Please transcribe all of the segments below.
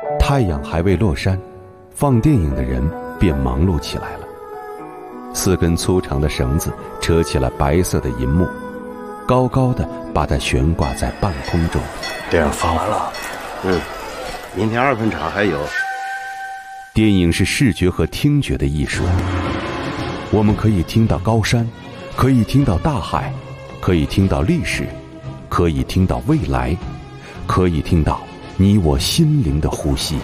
太阳还未落山，放电影的人便忙碌起来了。4根粗长的绳子扯起了白色的银幕，高高的把它悬挂在半空中。 电影放完了， 明天2分场还有。 电影是视觉和听觉的艺术，我们可以听到高山，可以听到大海，可以听到历史，可以听到未来，可以听到你我心灵的呼吸。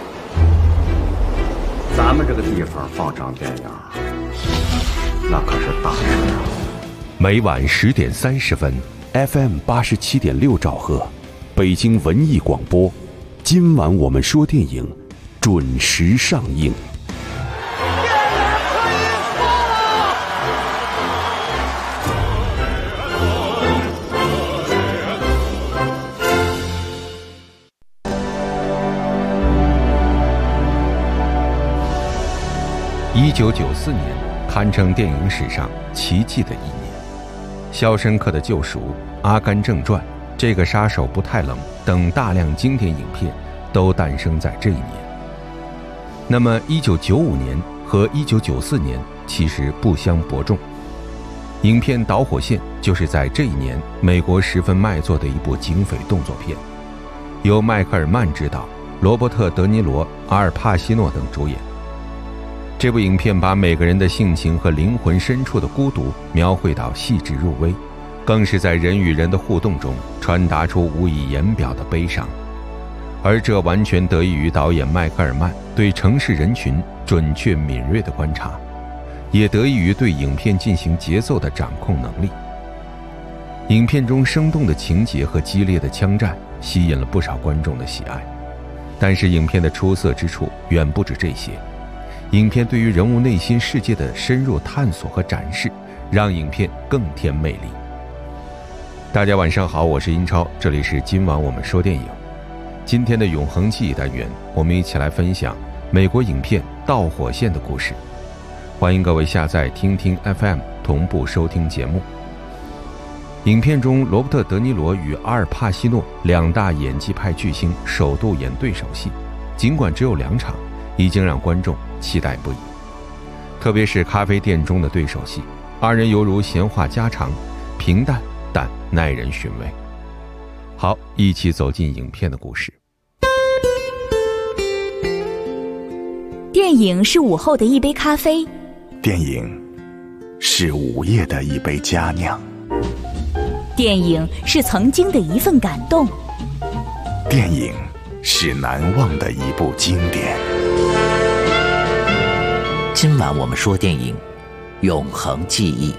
咱们这个地方放场电影，那可是大事啊！ 每晚10点30分 ，FM 87.6兆赫，北京文艺广播。今晚我们说电影，准时上映。1994年堪称电影史上奇迹的一年，《肖申克的救赎》《阿甘正传》《这个杀手不太冷》等大量经典影片都诞生在这一年。那么1995年和1994年其实不相伯仲，影片《导火线》就是在这一年美国十分卖座的一部警匪动作片，由迈克尔·曼执导，罗伯特·德尼罗、阿尔帕西诺等主演。这部影片把每个人的性情和灵魂深处的孤独描绘到细致入微，更是在人与人的互动中传达出无以言表的悲伤，而这完全得益于导演迈克尔·曼对城市人群准确敏锐的观察，也得益于对影片进行节奏的掌控能力。影片中生动的情节和激烈的枪战吸引了不少观众的喜爱，但是影片的出色之处远不止这些。影片对于人物内心世界的深入探索和展示，让影片更添魅力。大家晚上好，我是英超，这里是今晚我们说电影。今天的永恒记忆单元，我们一起来分享美国影片《导火线》的故事。欢迎各位下载听听 FM 同步收听节目。影片中，罗伯特·德尼罗与阿尔帕西诺两大演技派巨星首度演对手戏，尽管只有2场，已经让观众期待不已。特别是咖啡店中的对手戏，2人犹如闲话家常，平淡但耐人寻味。好，一起走进影片的故事。 电影是午后的一杯咖啡， 电影是午夜的一杯佳酿， 电影是曾经的一份感动， 电影是难忘的一部经典。 今晚我们说电影，永恒记忆。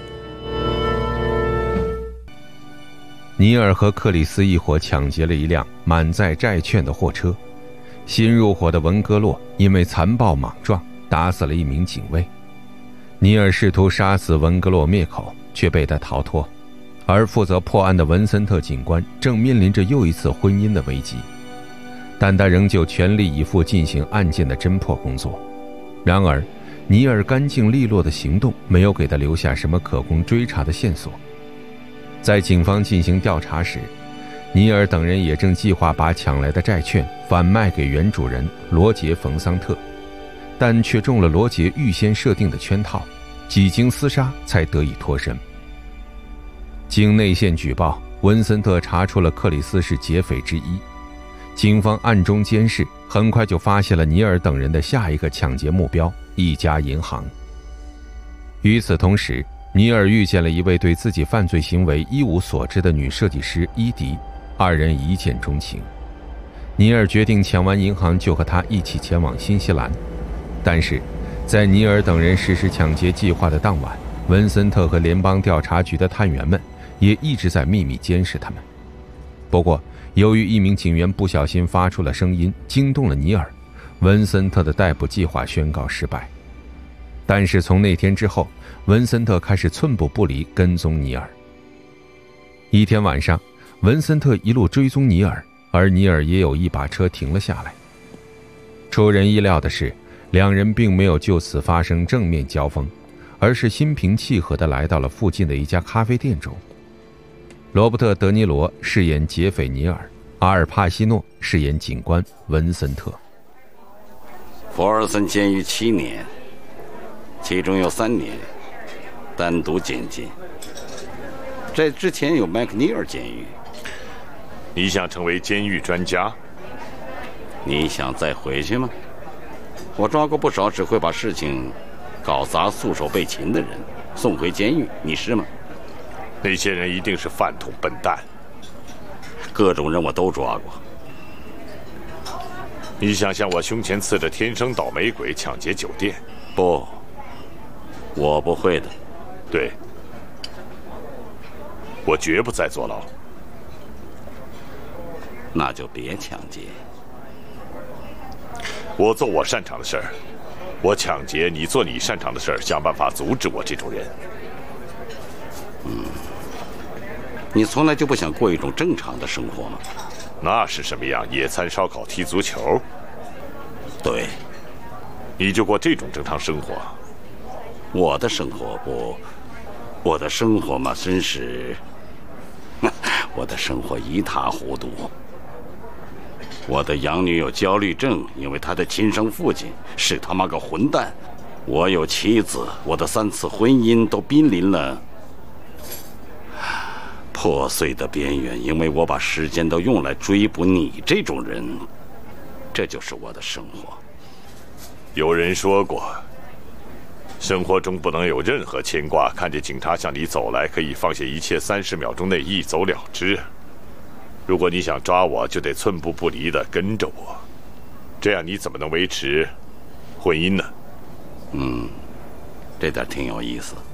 尼尔和克里斯一伙抢劫了一辆满载债券的货车，新入伙的文格洛因为残暴莽撞打死了一名警卫。尼尔试图杀死文格洛灭口，却被他逃脱，而负责破案的文森特警官正面临着又一次婚姻的危机，但他仍旧全力以赴进行案件的侦破工作。然而尼尔干净利落的行动没有给他留下什么可供追查的线索。在警方进行调查时，尼尔等人也正计划把抢来的债券反卖给原主人罗杰·冯桑特，但却中了罗杰预先设定的圈套，几经厮杀才得以脱身。经内线举报，文森特查出了克里斯是劫匪之一，警方暗中监视，很快就发现了尼尔等人的下一个抢劫目标，一家银行。与此同时，尼尔遇见了一位对自己犯罪行为一无所知的女设计师伊迪，2人一见钟情。尼尔决定抢完银行就和她一起前往新西兰，但是在尼尔等人实施抢劫计划的当晚，文森特和联邦调查局的探员们也一直在秘密监视他们。不过由于一名警员不小心发出了声音，惊动了尼尔，文森特的逮捕计划宣告失败。但是从那天之后，文森特开始寸步不离跟踪尼尔。一天晚上，文森特一路追踪尼尔，而尼尔也有一把车停了下来。出人意料的是，2人并没有就此发生正面交锋，而是心平气和地来到了附近的一家咖啡店中。罗伯特·德尼罗饰演劫匪尼尔，阿尔帕西诺饰演警官文森特。 博尔森监狱7年，其中有3年单独监禁。这之前有麦克尼尔监狱。 你想成为监狱专家？ 你想再回去吗？我抓过不少只会把事情搞砸、束手被擒的人，送回监狱。你是吗？ 那些人一定是饭桶笨蛋。 各种人我都抓过。 你想像我胸前刺着天生倒霉鬼抢劫酒店？ 不，我不会的。 对，我绝不再坐牢。 那就别抢劫。 我做我擅长的事儿，我抢劫，你做你擅长的事儿，想办法阻止我这种人。 你从来就不想过一种正常的生活吗？ 那是什么样？野餐、烧烤、踢足球？ 对， 你就过这种正常生活？ 我的生活不，我的生活嘛，真是，我的生活一塌糊涂。我的养女有焦虑症，因为她的亲生父亲是他妈个混蛋。我有妻子，我的3次婚姻都濒临了破碎的边缘，因为我把时间都用来追捕你这种人。这就是我的生活。 有人说过，生活中不能有任何牵挂，看见警察向你走来，可以放下一切，30秒钟内一走了之。如果你想抓我，就得寸步不离地跟着我，这样你怎么能维持婚姻呢？ 这点挺有意思。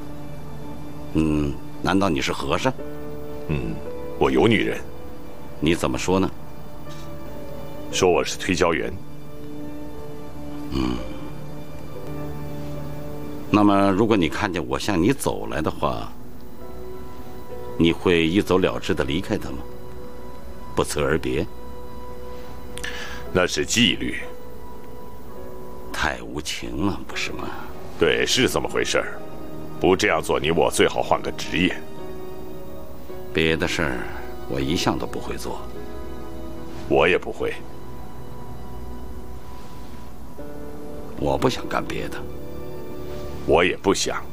难道你是和尚？ 我有女人。 你怎么说呢？ 说我是推销员。 那么如果你看见我向你走来的话，你会一走了之地离开他吗？不辞而别？ 那是纪律。 太无情了，不是吗？ 对，是这么回事儿。不这样做，你我最好换个职业。 别的事儿我一向都不会做。 我也不会。 我不想干别的。 我也不想。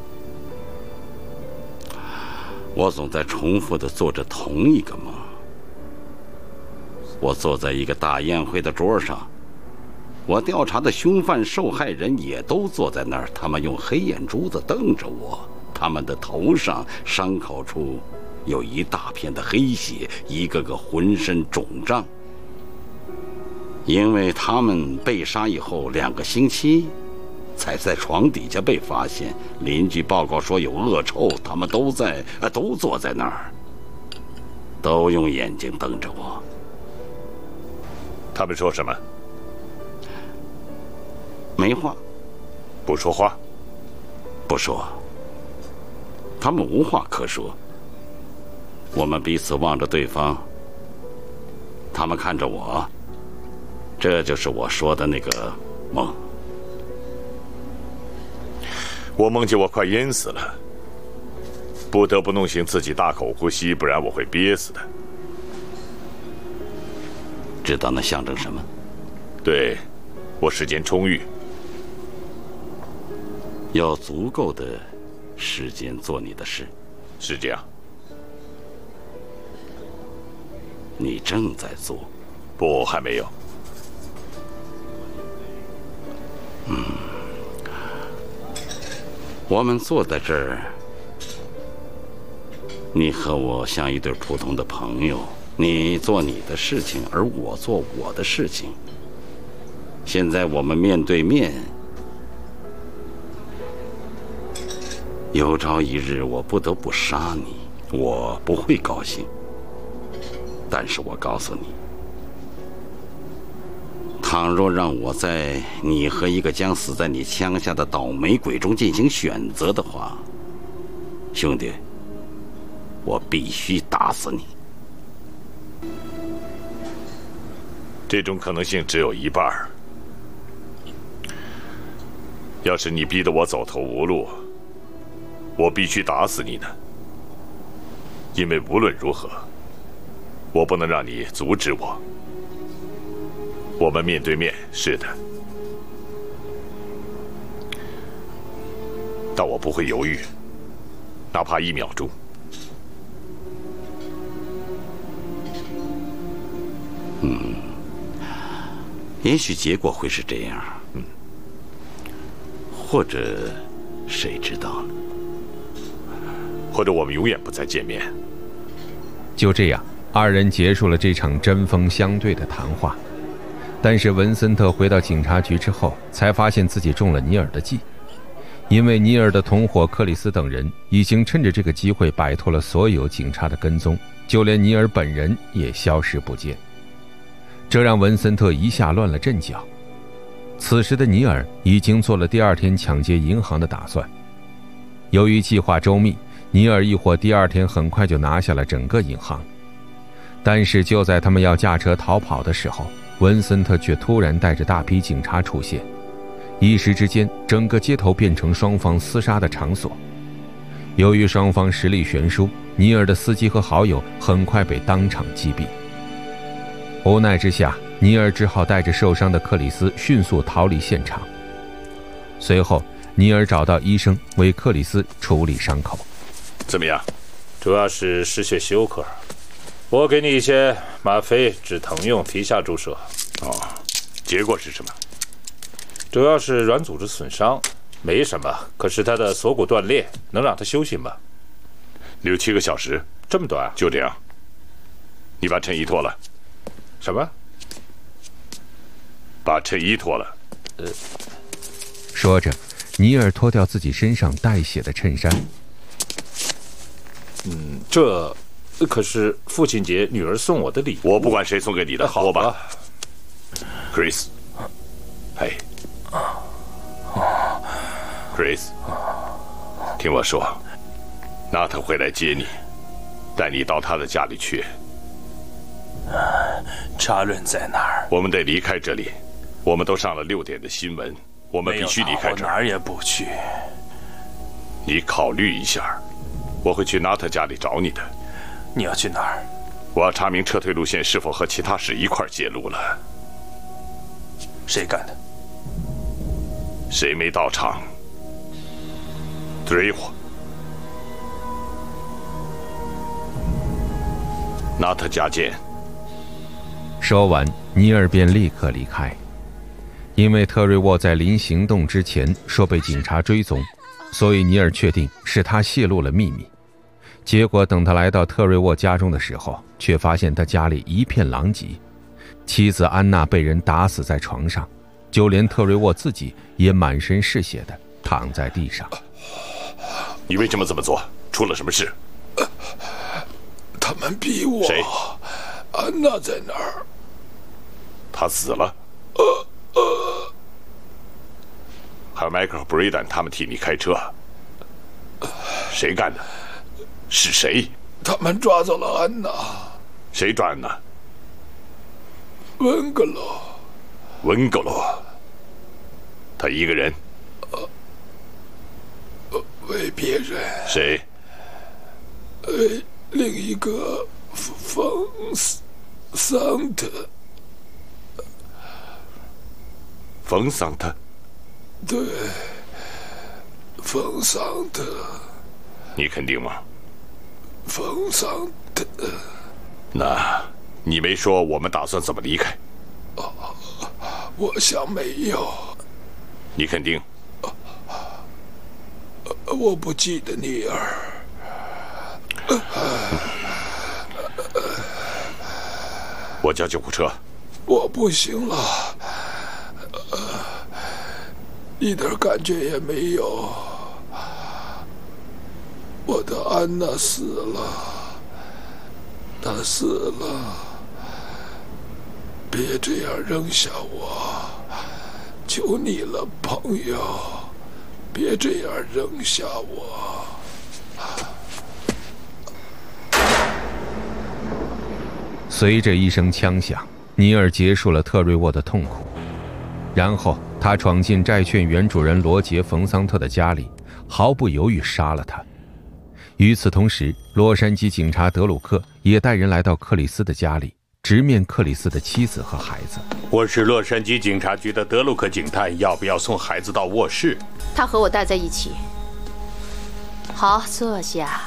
我总在重复地做着同一个梦。我坐在一个大宴会的桌上，我调查的凶犯、受害人也都坐在那儿，他们用黑眼珠子瞪着我，他们的头上伤口处有一大片的黑血，一个个浑身肿胀。因为他们被杀以后2个星期才在床底下被发现，邻居报告说有恶臭，他们都坐在那儿，都用眼睛瞪着我。 他们说什么？ 没话。 不说话？ 不说。他们无话可说。我们彼此望着对方，他们看着我，这就是我说的那个梦。 我梦见我快淹死了，不得不弄醒自己大口呼吸，不然我会憋死的。 知道那象征什么？ 对，我时间充裕， 有足够的时间做你的事。 是这样。 你正在做。 不，还没有。 我们坐在这儿，你和我像一对普通的朋友，你做你的事情，而我做我的事情。现在我们面对面，有朝一日我不得不杀你，我不会高兴。但是我告诉你，倘若让我在你和一个将死在你枪下的倒霉鬼中进行选择的话，兄弟，我必须打死你。 这种可能性只有一半。要是你逼得我走投无路，我必须打死你呢。因为无论如何，我不能让你阻止我。我们面对面，是的， 但我不会犹豫，哪怕1秒钟。 也许结果会是这样，或者谁知道呢？ 或者我们永远不再见面。 就这样，二人结束了这场针锋相对的谈话。但是文森特回到警察局之后，才发现自己中了尼尔的计，因为尼尔的同伙克里斯等人已经趁着这个机会摆脱了所有警察的跟踪，就连尼尔本人也消失不见。这让文森特一下乱了阵脚。此时的尼尔已经做了第2天抢劫银行的打算。由于计划周密，尼尔一伙第2天很快就拿下了整个银行。但是就在他们要驾车逃跑的时候，文森特却突然带着大批警察出现，一时之间整个街头变成双方厮杀的场所。由于双方实力悬殊，尼尔的司机和好友很快被当场击毙。无奈之下，尼尔只好带着受伤的克里斯迅速逃离现场。随后，尼尔找到医生为克里斯处理伤口。 怎么样？ 主要是失血休克，我给你一些吗啡止疼用，皮下注射。 结果是什么？ 主要是软组织损伤，没什么。可是他的锁骨断裂，能让他休息吗 ？6、7个小时， 这么短啊？ 就这样。你把衬衣脱了。 什么？ 把衬衣脱了。 说着，尼尔脱掉自己身上带血的衬衫。 这可是父亲节女儿送我的礼物。 我不管谁送给你的， 好吧 ，Chris。嘿 ，Chris， 听我说，纳特会来接你，带你到他的家里去。 查伦在哪儿？ 我们得离开这里。我们都上了6点的新闻，我们必须离开这儿。 我哪儿也不去。 你考虑一下，我会去纳特家里找你的。 你要去哪儿？ 我要查明撤退路线是否和其他事一块揭露了。 谁干的？ 谁没到场？追我。纳特家见。 说完，尼尔便立刻离开。因为特瑞沃在临行动之前说被警察追踪，所以尼尔确定是他泄露了秘密。结果等他来到特瑞沃家中的时候，却发现他家里一片狼藉，妻子安娜被人打死在床上，就连特瑞沃自己也满身是血的躺在地上。 你为什么这么做？出了什么事？ 他们逼我。 谁？ 安娜在哪儿？ 她死了。还有迈克和布瑞丹他们替你开车，谁干的？是谁？ 他们抓走了安娜。 谁抓安娜？ 温格罗。 温格罗。他一个人？ 为别人。 谁？ 另一个冯桑特。 冯桑特。 对，冯桑特。 你肯定吗？ 冯桑特。 那你没说我们打算怎么离开？ 我想没有。 你肯定？ 我不记得尼尔。 我叫救护车。 我不行了。一点感觉也没有。我的安娜死了，她死了。别这样扔下我，求你了，朋友，别这样扔下我。 随着一声枪响，尼尔结束了特瑞沃的痛苦，然后他闯进债券原主人罗杰·冯桑特的家里，毫不犹豫杀了他。与此同时，洛杉矶警察德鲁克也带人来到克里斯的家里，直面克里斯的妻子和孩子。 我是洛杉矶警察局的德鲁克警探，要不要送孩子到卧室？ 他和我待在一起， 好，坐下。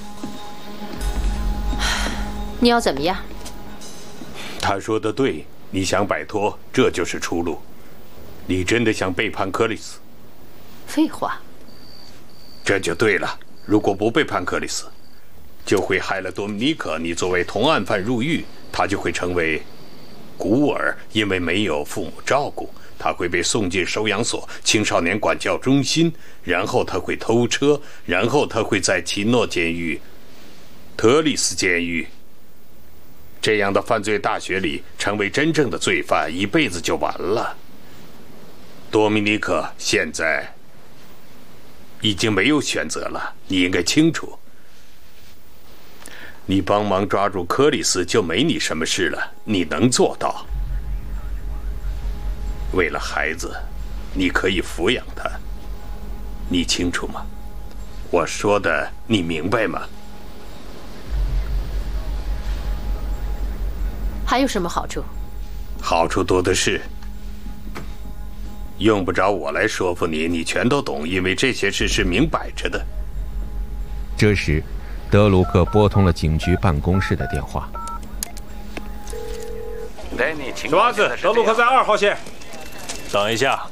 你要怎么样？ 他说的对，你想摆脱，这就是出路。你真的想背叛克里斯？ 废话。 这就对了。如果不背叛克里斯，就会害了多米尼可。你作为同案犯入狱，他就会成为孤儿，因为没有父母照顾。他会被送进收养所、青少年管教中心，然后他会偷车，然后他会在奇诺监狱、特里斯监狱这样的犯罪大学里成为真正的罪犯，一辈子就完了。多米尼克现在已经没有选择了，你应该清楚。你帮忙抓住克里斯，就没你什么事了，你能做到。为了孩子，你可以抚养他，你清楚吗？我说的你明白吗？ 还有什么好处？ 好处多的是，用不着我来说服你，你全都懂，因为这些事是明摆着的。 这时，德鲁克拨通了警局办公室的电话。 小阿子，德鲁克在2号线。等一下，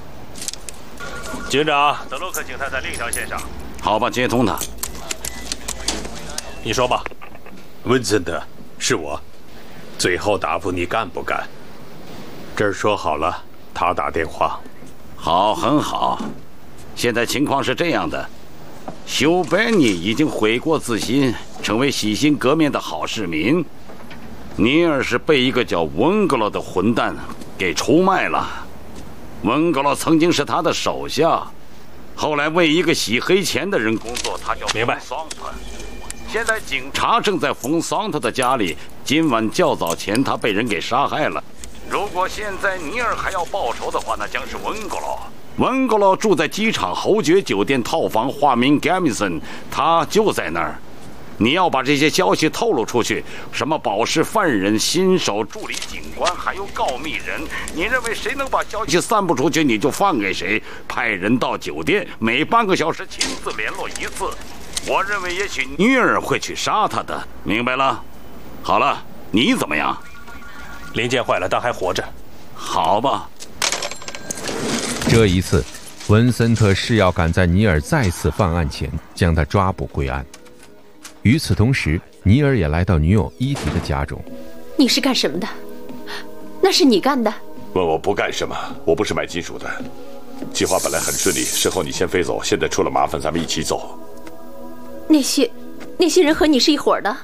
警长，德鲁克警探在另一条线上。 好吧，接通他。 你说吧。 温森特，是我。最后答复你干不干？这儿说好了，他打电话。 好，很好。现在情况是这样的，休伯尼已经悔过自新，成为洗心革面的好市民。尼尔是被一个叫温格洛的混蛋给出卖了。温格洛曾经是他的手下，后来为一个洗黑钱的人工作，他叫明白。 现在警察正在冯桑特的家里，今晚较早前他被人给杀害了。如果现在尼尔还要报仇的话，那将是温格洛。温格洛住在机场侯爵酒店套房，化名 Gamison， 他就在那儿。你要把这些消息透露出去，什么保释犯人、新手助理警官，还有告密人，你认为谁能把消息散布出去，你就放给谁。派人到酒店，每半个小时亲自联络一次。我认为也许尼尔会去杀他的，明白了？好了，你怎么样？ 零件坏了，但还活着。 好吧。 这一次，文森特是要赶在尼尔再次犯案前将他抓捕归案。与此同时，尼尔也来到女友伊迪的家中。 你是干什么的？那是你干的？ 问我不干什么？我不是买金属的。计划本来很顺利，事后你先飞走，现在出了麻烦，咱们一起走。 那些人和你是一伙的？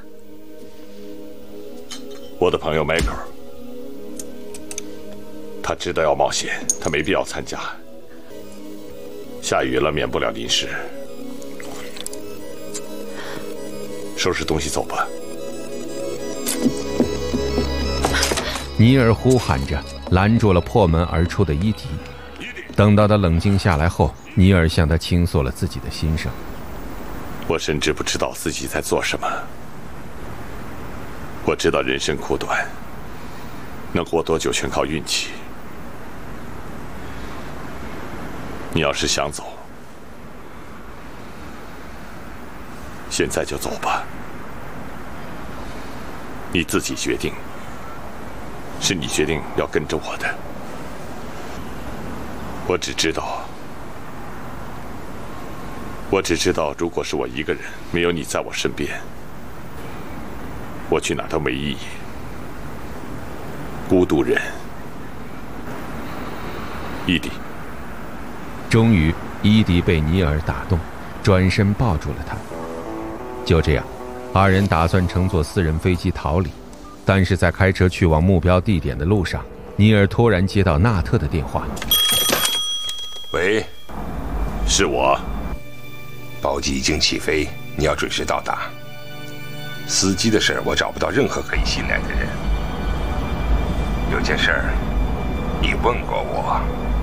我的朋友 Michael， 他知道要冒险，他没必要参加。下雨了，免不了淋湿。收拾东西走吧。 尼尔呼喊着拦住了破门而出的伊迪。等到他冷静下来后，尼尔向他倾诉了自己的心声。 我甚至不知道自己在做什么。我知道人生苦短，能活多久全靠运气。你要是想走，现在就走吧。你自己决定，是你决定要跟着我的。我只知道，如果是我一个人，没有你在我身边，我去哪都没意义。孤独人，伊迪。 终于，伊迪被尼尔打动，转身抱住了他。就这样，二人打算乘坐私人飞机逃离。但是在开车去往目标地点的路上，尼尔突然接到纳特的电话。 喂， 是我。 包机已经起飞，你要准时到达。司机的事我找不到任何可以信赖的人。有件事你问过我，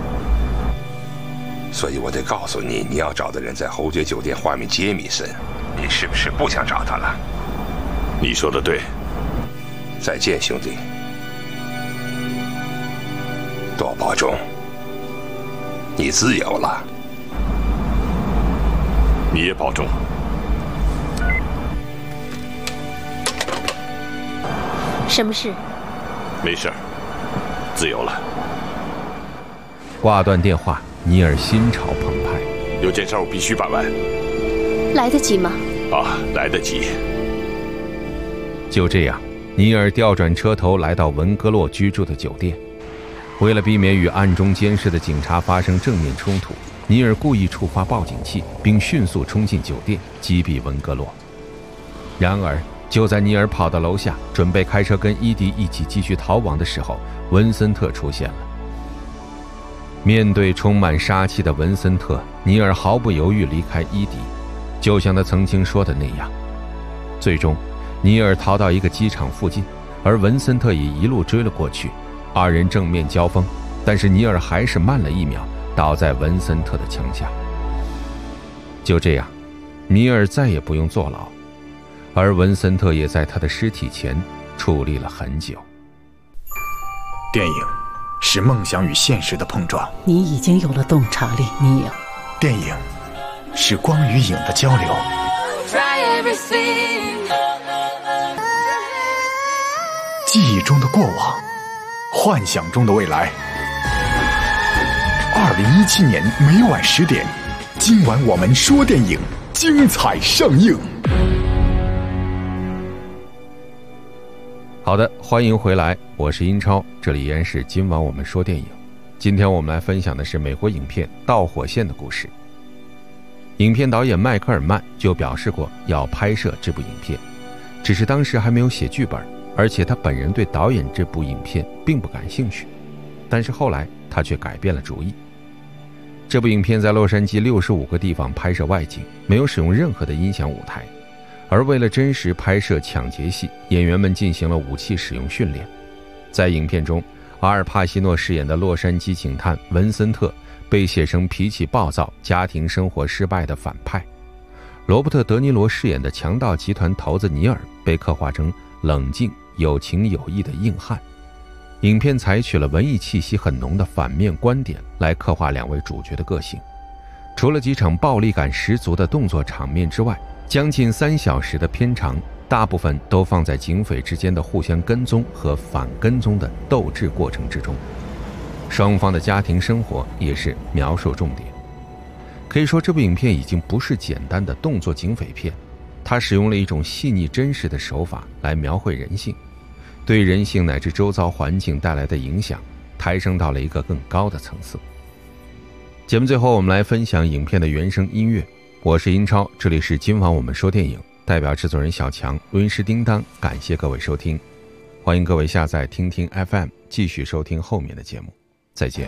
所以我得告诉你，你要找的人在侯爵酒店化名杰米森，你是不是不想找他了？ 你说的对。 再见，兄弟，多保重。你自由了。 你也保重。 什么事？ 没事儿，自由了。 挂断电话，尼尔心潮澎湃。 有件事我必须办完。 来得及吗？ 啊，来得及。 就这样，尼尔调转车头来到文格洛居住的酒店。为了避免与暗中监视的警察发生正面冲突，尼尔故意触发报警器，并迅速冲进酒店击毙文格洛。然而就在尼尔跑到楼下准备开车跟伊迪一起继续逃亡的时候，文森特出现了。面对充满杀气的文森特，尼尔毫不犹豫离开伊迪，就像他曾经说的那样。最终尼尔逃到一个机场附近，而文森特也一路追了过去，二人正面交锋，但是尼尔还是慢了1秒，倒在文森特的枪下。就这样，尼尔再也不用坐牢，而文森特也在他的尸体前矗立了很久。 电影是梦想与现实的碰撞， 你已经有了洞察力，尼尔。 电影是光与影的交流，记忆中的过往，幻想中的未来。2017年每晚10点，今晚我们说电影，精彩上映。 好的，欢迎回来，我是英超，这里依然是今晚我们说电影。今天我们来分享的是美国影片《导火线》的故事。影片导演迈克尔·曼就表示过要拍摄这部影片，只是当时还没有写剧本，而且他本人对导演这部影片并不感兴趣。但是后来他却改变了主意。这部影片在洛杉矶65个地方拍摄外景，没有使用任何的音响舞台。而为了真实拍摄抢劫戏，演员们进行了武器使用训练。在影片中，阿尔帕西诺饰演的洛杉矶警探文森特被写成脾气暴躁、家庭生活失败的反派，罗伯特·德尼罗饰演的强盗集团头子尼尔被刻画成冷静、有情有义的硬汉。影片采取了文艺气息很浓的反面观点来刻画2位主角的个性。除了几场暴力感十足的动作场面之外，将近3小时的片长大部分都放在警匪之间的互相跟踪和反跟踪的斗智过程之中，双方的家庭生活也是描述重点。可以说这部影片已经不是简单的动作警匪片，它使用了一种细腻真实的手法来描绘人性，对人性乃至周遭环境带来的影响抬升到了一个更高的层次。节目最后我们来分享影片的原声音乐，我是英超，这里是今晚我们说电影，代表制作人小强，录音师叮当，感谢各位收听，欢迎各位下载听听 FM 继续收听后面的节目，再见。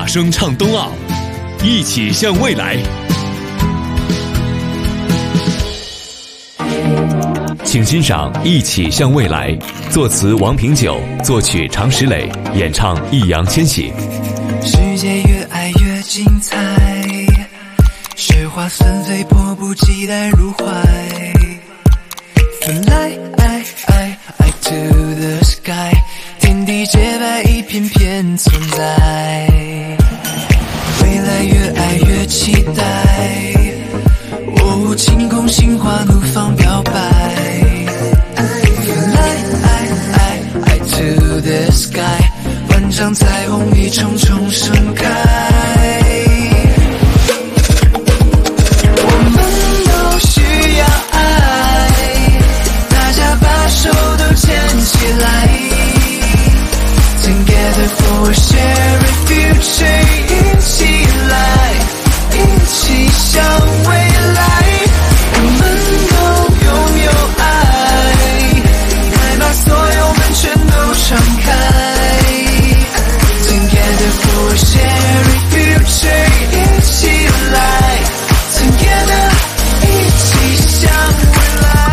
声唱冬奥，一起向未来。请欣赏《一起向未来》，作词王平久，作曲常石磊，演唱易烊千玺。 世界越爱越精彩，雪花纷飞，迫不及待入怀。Fly to the sky， 天地洁白，一片片存在。未来越爱越期待，哦，晴空心花怒放表白。Fly to the sky， 万丈彩虹一重重盛开。我们都需要爱，大家把手都牵起来。Together for a shared future， 一起来，一起向未来。我们都拥有爱，快把所有门全都敞开。Together for a shared future， 一起来 ，Together 一起向未来。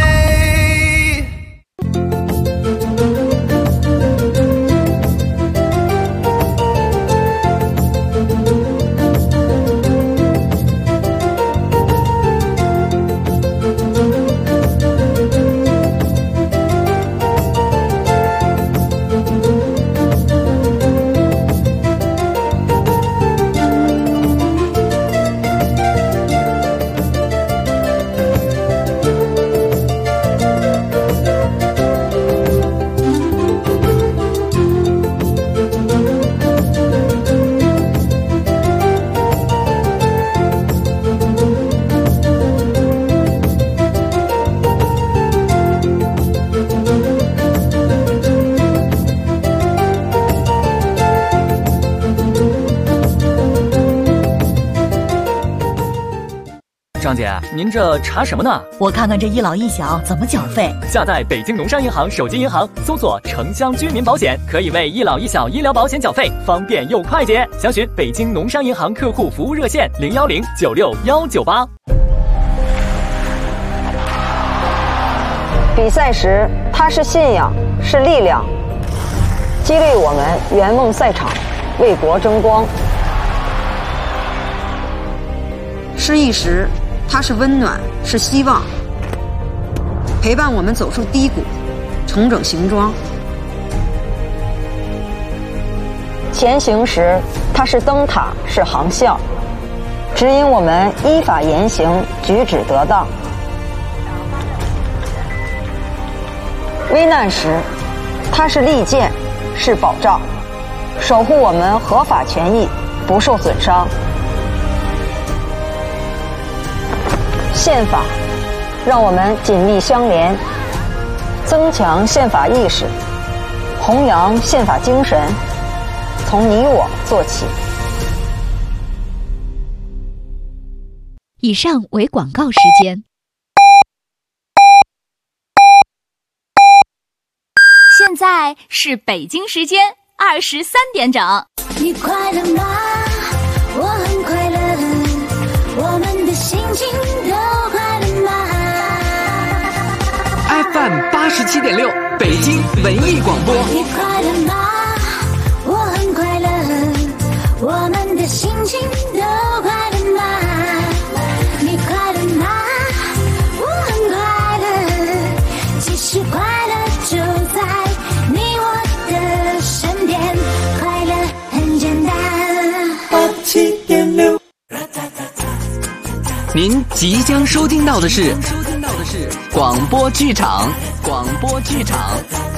张姐，您这查什么呢？ 我看看这一老一小怎么缴费。 下载北京农商银行手机银行，搜索城乡居民保险，可以为一老一小医疗保险缴费，方便又快捷。详询北京农商银行客户服务热线010961198。 比赛时，它是信仰，是力量，激励我们圆梦赛场，为国争光；失意时，它是温暖，是希望，陪伴我们走出低谷，重整行装；前行时，它是灯塔，是航校，指引我们依法言行，举止得当；危难时，它是利剑，是保障，守护我们合法权益不受损伤。宪法让我们紧密相连，增强宪法意识，弘扬宪法精神，从你我做起。 以上为广告时间。 现在是北京时间23点整。 你快乐吗？我很快乐，我们的心情都快乐吗 ？FM 87.6，北京文艺广播。 你快乐吗？我很快乐，我们的心情都快乐吗？你快乐吗？我很快乐，其实快乐就在你我的身边，快乐很简单。87.6。 您即将收听到的是广播剧场。